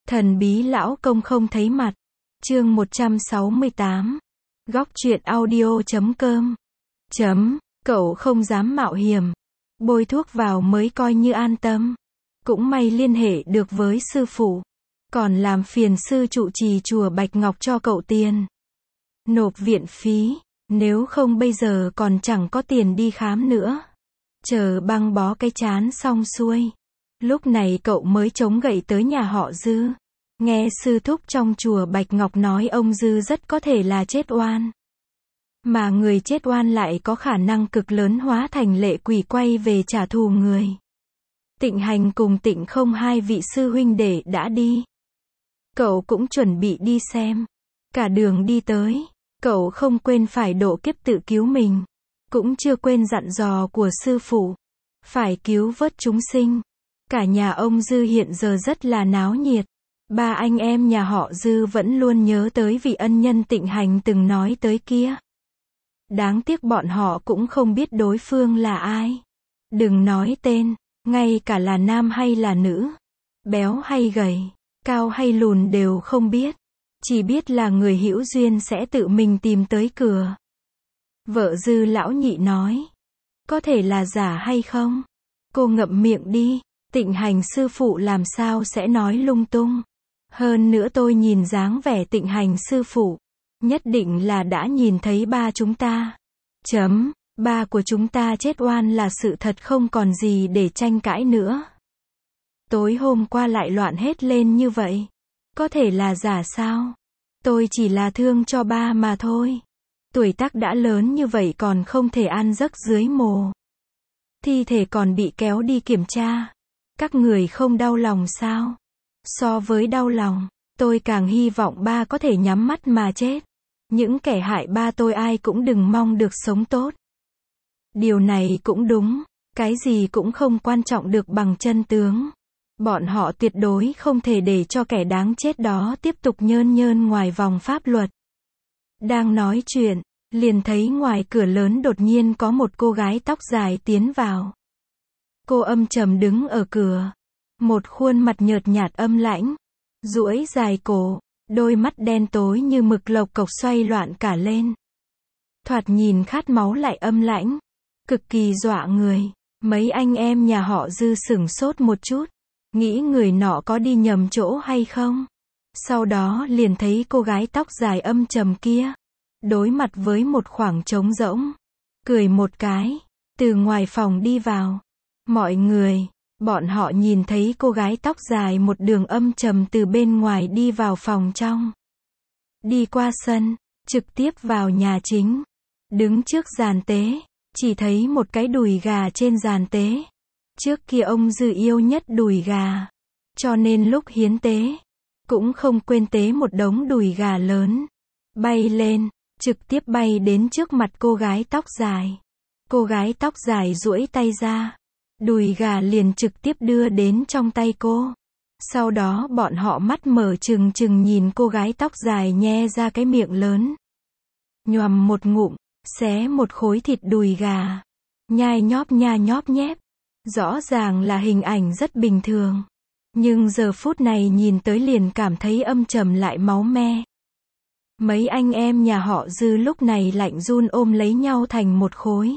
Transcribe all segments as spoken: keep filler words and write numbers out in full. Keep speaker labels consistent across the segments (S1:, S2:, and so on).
S1: Thần bí lão công không thấy mặt. Chương một trăm sáu mươi tám. Góc truyện audio chấm com. Chấm, cậu không dám mạo hiểm. Bôi thuốc vào mới coi như an tâm. Cũng may liên hệ được với sư phụ. Còn làm phiền sư trụ trì chùa Bạch Ngọc cho cậu tiền. Nộp viện phí, nếu không bây giờ còn chẳng có tiền đi khám nữa. Chờ băng bó cái chán xong xuôi. Lúc này cậu mới chống gậy tới nhà họ Dư. Nghe sư thúc trong chùa Bạch Ngọc nói ông Dư rất có thể là chết oan. Mà người chết oan lại có khả năng cực lớn hóa thành lệ quỷ quay về trả thù người. Tịnh Hành cùng Tịnh Không hai vị sư huynh đệ đã đi. Cậu cũng chuẩn bị đi xem. Cả đường đi tới, cậu không quên phải độ kiếp tự cứu mình. Cũng chưa quên dặn dò của sư phụ. Phải cứu vớt chúng sinh. Cả nhà ông Dư hiện giờ rất là náo nhiệt. Ba anh em nhà họ Dư vẫn luôn nhớ tới vị ân nhân Tịnh Hành từng nói tới kia. Đáng tiếc bọn họ cũng không biết đối phương là ai. Đừng nói tên, ngay cả là nam hay là nữ, béo hay gầy, cao hay lùn đều không biết. Chỉ biết là người hữu duyên sẽ tự mình tìm tới cửa. Vợ Dư lão nhị nói. Có thể là giả hay không? Cô ngậm miệng đi, Tịnh Hành sư phụ làm sao sẽ nói lung tung. Hơn nữa tôi nhìn dáng vẻ Tịnh Hành sư phụ. Nhất định là đã nhìn thấy ba chúng ta. Chấm, ba của chúng ta chết oan là sự thật không còn gì để tranh cãi nữa. Tối hôm qua lại loạn hết lên như vậy. Có thể là giả sao? Tôi chỉ là thương cho ba mà thôi. Tuổi tác đã lớn như vậy còn không thể ăn giấc dưới mồ. Thi thể còn bị kéo đi kiểm tra. Các người không đau lòng sao? So với đau lòng, tôi càng hy vọng ba có thể nhắm mắt mà chết. Những kẻ hại ba tôi ai cũng đừng mong được sống tốt. Điều này cũng đúng, cái gì cũng không quan trọng được bằng chân tướng. Bọn họ tuyệt đối không thể để cho kẻ đáng chết đó tiếp tục nhơn nhơn ngoài vòng pháp luật. Đang nói chuyện, liền thấy ngoài cửa lớn đột nhiên có một cô gái tóc dài tiến vào. Cô âm trầm đứng ở cửa. Một khuôn mặt nhợt nhạt âm lãnh, duỗi dài cổ, đôi mắt đen tối như mực lộc cộc xoay loạn cả lên. Thoạt nhìn khát máu lại âm lãnh, cực kỳ dọa người. Mấy anh em nhà họ Dư sửng sốt một chút, nghĩ người nọ có đi nhầm chỗ hay không. Sau đó liền thấy cô gái tóc dài âm trầm kia, đối mặt với một khoảng trống rỗng, cười một cái, từ ngoài phòng đi vào. Mọi người, bọn họ nhìn thấy cô gái tóc dài một đường âm trầm từ bên ngoài đi vào phòng trong. Đi qua sân, trực tiếp vào nhà chính. Đứng trước giàn tế, chỉ thấy một cái đùi gà trên giàn tế. Trước kia ông Dư yêu nhất đùi gà. Cho nên lúc hiến tế, cũng không quên tế một đống đùi gà lớn. Bay lên, trực tiếp bay đến trước mặt cô gái tóc dài. Cô gái tóc dài duỗi tay ra. Đùi gà liền trực tiếp đưa đến trong tay cô. Sau đó bọn họ mắt mở trừng trừng nhìn cô gái tóc dài nhe ra cái miệng lớn. Nhoằm một ngụm, xé một khối thịt đùi gà. Nhai nhóp nha nhóp nhép. Rõ ràng là hình ảnh rất bình thường. Nhưng giờ phút này nhìn tới liền cảm thấy âm trầm lại máu me. Mấy anh em nhà họ Dư lúc này lạnh run ôm lấy nhau thành một khối.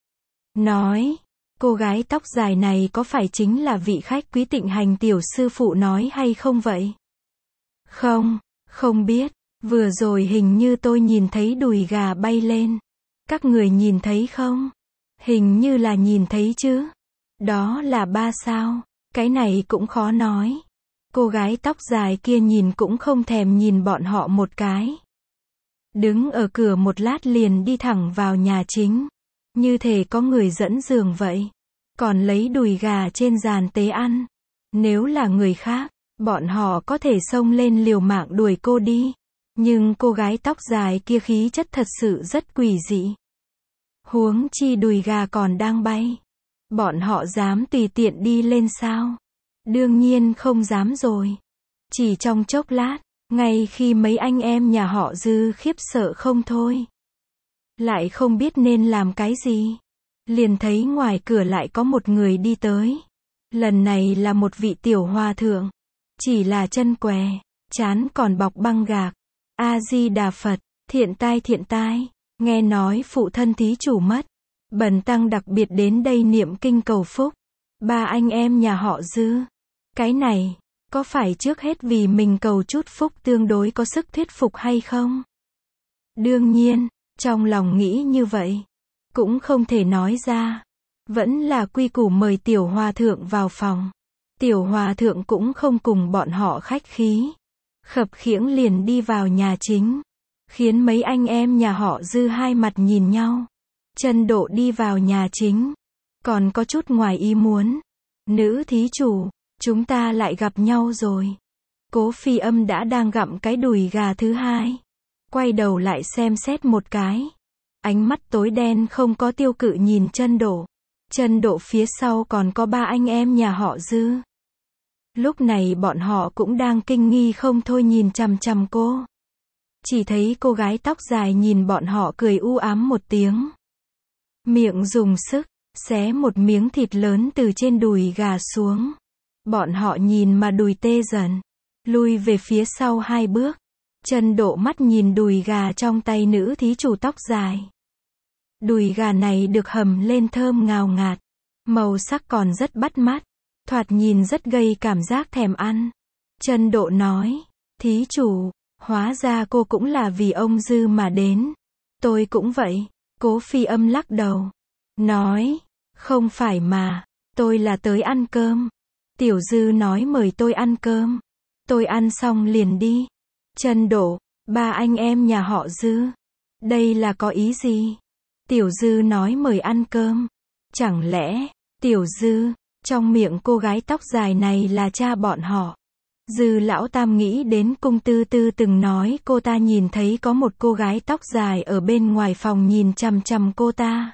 S1: Nói. Cô gái tóc dài này có phải chính là vị khách quý Tịnh Hành tiểu sư phụ nói hay không vậy? Không, không biết. Vừa rồi hình như tôi nhìn thấy đùi gà bay lên. Các người nhìn thấy không? Hình như là nhìn thấy chứ. Đó là ba sao. Cái này cũng khó nói. Cô gái tóc dài kia nhìn cũng không thèm nhìn bọn họ một cái. Đứng ở cửa một lát liền đi thẳng vào nhà chính. Như thể có người dẫn giường vậy. Còn lấy đùi gà trên giàn tế ăn. Nếu là người khác, bọn họ có thể xông lên liều mạng đuổi cô đi. Nhưng cô gái tóc dài kia khí chất thật sự rất quỷ dị. Huống chi đùi gà còn đang bay. Bọn họ dám tùy tiện đi lên sao? Đương nhiên không dám rồi. Chỉ trong chốc lát, ngay khi mấy anh em nhà họ Dư khiếp sợ không thôi. Lại không biết nên làm cái gì. Liền thấy ngoài cửa lại có một người đi tới. Lần này là một vị tiểu hòa thượng. chỉ là chân què, trán còn bọc băng gạc. A-di-đà Phật, thiện tai thiện tai, nghe nói phụ thân thí chủ mất. Bần tăng đặc biệt đến đây niệm kinh cầu phúc. Ba anh em nhà họ Dư. Cái này, có phải trước hết vì mình cầu chút phúc tương đối có sức thuyết phục hay không? Đương nhiên, trong lòng nghĩ như vậy. Cũng không thể nói ra. Vẫn là quy củ mời tiểu hòa thượng vào phòng. Tiểu hòa thượng cũng không cùng bọn họ khách khí. Khập khiễng liền đi vào nhà chính. Khiến mấy anh em nhà họ Dư hai mặt nhìn nhau. Chân Độ đi vào nhà chính. Còn có chút ngoài ý muốn. Nữ thí chủ, chúng ta lại gặp nhau rồi. Cố Phi Âm đã đang gặm cái đùi gà thứ hai. Quay đầu lại xem xét một cái. Ánh mắt tối đen không có tiêu cự nhìn Chân Độ. Chân Độ phía sau còn có ba anh em nhà họ Dư. Lúc này bọn họ cũng đang kinh nghi không thôi nhìn chằm chằm cô. Chỉ thấy cô gái tóc dài nhìn bọn họ cười u ám một tiếng. Miệng dùng sức, xé một miếng thịt lớn từ trên đùi gà xuống. Bọn họ nhìn mà đùi tê dần. Lui về phía sau hai bước. Chân Độ mắt nhìn đùi gà trong tay nữ thí chủ tóc dài. Đùi gà này được hầm lên thơm ngào ngạt. Màu sắc còn rất bắt mắt. Thoạt nhìn rất gây cảm giác thèm ăn. Chân Độ nói, thí chủ, hóa ra cô cũng là vì ông Dư mà đến. Tôi cũng vậy. Cố Phi Âm lắc đầu. Nói, không phải mà, tôi là tới ăn cơm. Tiểu Dư nói mời tôi ăn cơm. Tôi ăn xong liền đi. Chân Độ, ba anh em nhà họ Dư. Đây là có ý gì? Tiểu Dư nói mời ăn cơm. Chẳng lẽ, Tiểu Dư, trong miệng cô gái tóc dài này là cha bọn họ? Dư lão tam nghĩ đến Cung Tư Tư từng nói cô ta nhìn thấy có một cô gái tóc dài ở bên ngoài phòng nhìn chằm chằm cô ta.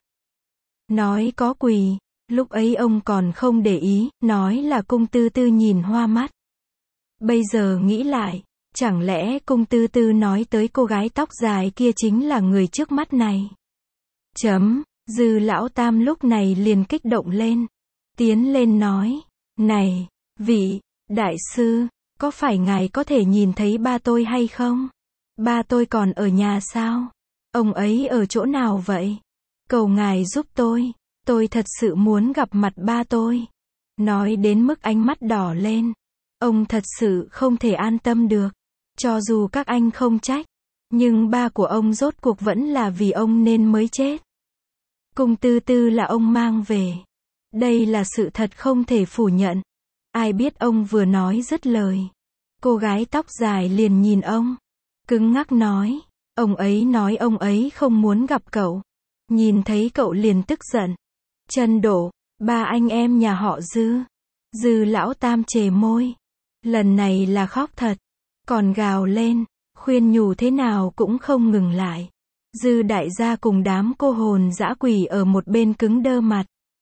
S1: Nói có quỷ, lúc ấy ông còn không để ý, nói là Cung Tư Tư nhìn hoa mắt. Bây giờ nghĩ lại, chẳng lẽ Cung Tư Tư nói tới cô gái tóc dài kia chính là người trước mắt này? Chấm, Dư lão tam lúc này liền kích động lên. Tiến lên nói, này, vị, đại sư, có phải ngài có thể nhìn thấy ba tôi hay không? Ba tôi còn ở nhà sao? Ông ấy ở chỗ nào vậy? Cầu ngài giúp tôi, tôi thật sự muốn gặp mặt ba tôi. Nói đến mức ánh mắt đỏ lên. Ông thật sự không thể an tâm được. Cho dù các anh không trách, nhưng ba của ông rốt cuộc vẫn là vì ông nên mới chết. Cung Tư Tư là ông mang về. Đây là sự thật không thể phủ nhận. Ai biết ông vừa nói dứt lời. Cô gái tóc dài liền nhìn ông. Cứng ngắc nói. Ông ấy nói ông ấy không muốn gặp cậu. Nhìn thấy cậu liền tức giận. Chân Độ, ba anh em nhà họ Dư. Dư lão tam chề môi. Lần này là khóc thật. Còn gào lên. Khuyên nhủ thế nào cũng không ngừng lại. Dư đại gia cùng đám cô hồn dã quỷ ở một bên cứng đơ mặt.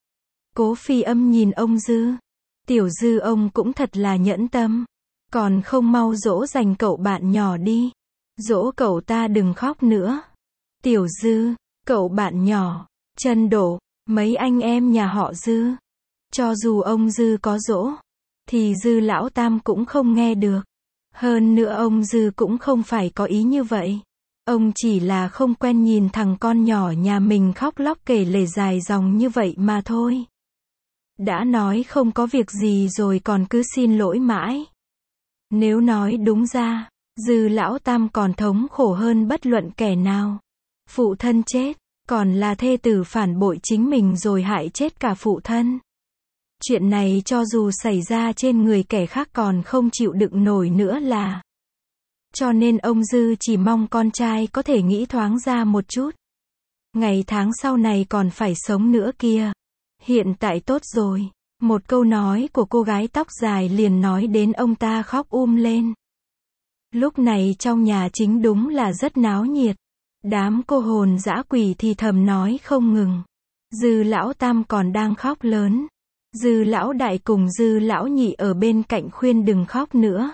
S1: Cố Phi Âm nhìn ông Dư. Tiểu Dư ông cũng thật là nhẫn tâm. Còn không mau dỗ dành cậu bạn nhỏ đi. Dỗ cậu ta đừng khóc nữa. Tiểu Dư, cậu bạn nhỏ, Chân Độ, mấy anh em nhà họ Dư. Cho dù ông Dư có dỗ, thì Dư lão tam cũng không nghe được. Hơn nữa ông Dư cũng không phải có ý như vậy. Ông chỉ là không quen nhìn thằng con nhỏ nhà mình khóc lóc kể lể dài dòng như vậy mà thôi. Đã nói không có việc gì rồi còn cứ xin lỗi mãi. Nếu nói đúng ra, Dư lão tam còn thống khổ hơn bất luận kẻ nào. Phụ thân chết, còn là thê tử phản bội chính mình rồi hại chết cả phụ thân. Chuyện này cho dù xảy ra trên người kẻ khác còn không chịu đựng nổi nữa là. Cho nên ông Dư chỉ mong con trai có thể nghĩ thoáng ra một chút. Ngày tháng sau này còn phải sống nữa kia. Hiện tại tốt rồi. Một câu nói của cô gái tóc dài liền nói đến ông ta khóc um lên. Lúc này trong nhà chính đúng là rất náo nhiệt. Đám cô hồn dã quỷ thì thầm nói không ngừng. Dư lão tam còn đang khóc lớn. Dư lão đại cùng Dư lão nhị ở bên cạnh khuyên đừng khóc nữa.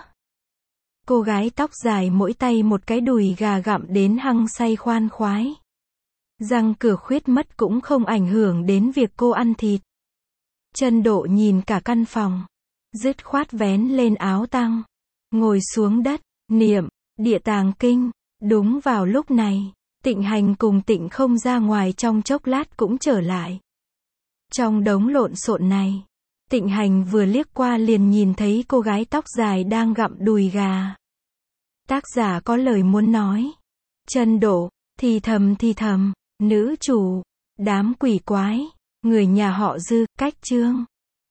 S1: Cô gái tóc dài mỗi tay một cái đùi gà gặm đến hăng say khoan khoái. Răng cửa khuyết mất cũng không ảnh hưởng đến việc cô ăn thịt. Chân Độ nhìn cả căn phòng. Dứt khoát vén lên áo tăng. Ngồi xuống đất, niệm, địa tàng kinh. Đúng vào lúc này, Tịnh Hành cùng Tịnh Không ra ngoài trong chốc lát cũng trở lại. Trong đống lộn xộn này, Tịnh Hành vừa liếc qua liền nhìn thấy cô gái tóc dài đang gặm đùi gà. Tác giả có lời muốn nói. Chân Độ, thì thầm thì thầm, nữ chủ, đám quỷ quái, người nhà họ Dư, cách chương.